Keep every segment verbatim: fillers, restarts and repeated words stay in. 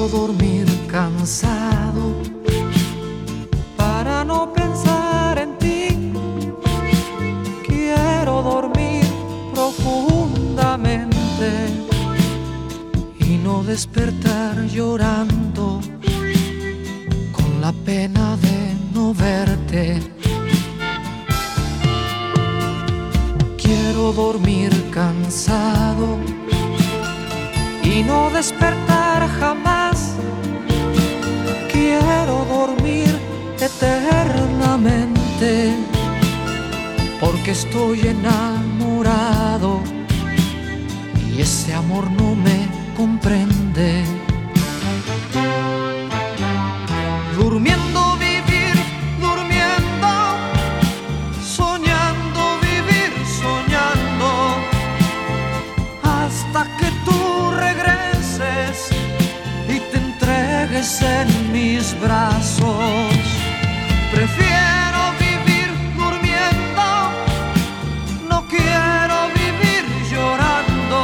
Quiero dormir cansado para no pensar en ti. Quiero dormir profundamente y no despertar llorando con la pena de no verte. Quiero dormir cansado y no despertar jamás. Quiero dormir eternamente porque estoy enamorado y ese amor no me comprende. Durmiendo vivir, durmiendo, soñando vivir, soñando, hasta que tú regreses y te entregues en mis brazos. Prefiero vivir durmiendo, no quiero vivir llorando,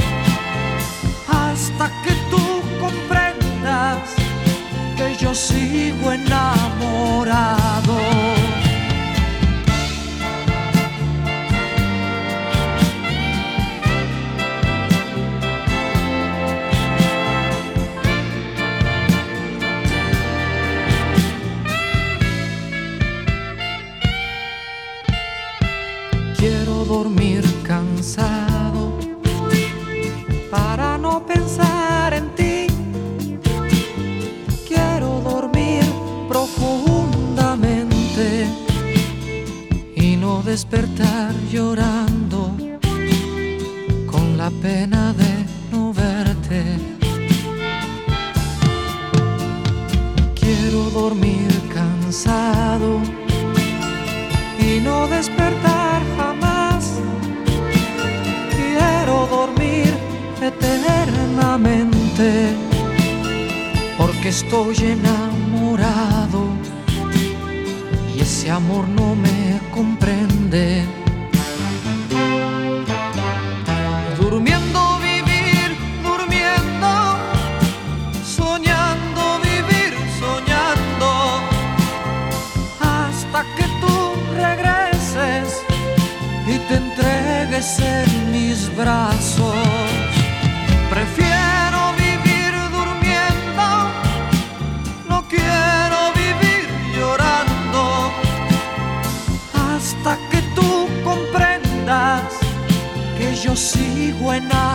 hasta que tú comprendas que yo sigo enamorado. Quiero dormir cansado para no pensar en ti. Quiero dormir profundamente y no despertar llorando con la pena de no verte. Quiero dormir cansado y no despertar jamás. Quiero dormir eternamente porque estoy enamorado y ese amor no me comprende. Durmiendo vivir, durmiendo, soñando vivir, soñando, hasta que tú regreses y te entregues en mis brazos. Prefiero vivir durmiendo, no quiero vivir llorando, hasta que tú comprendas que yo sigo enamorado.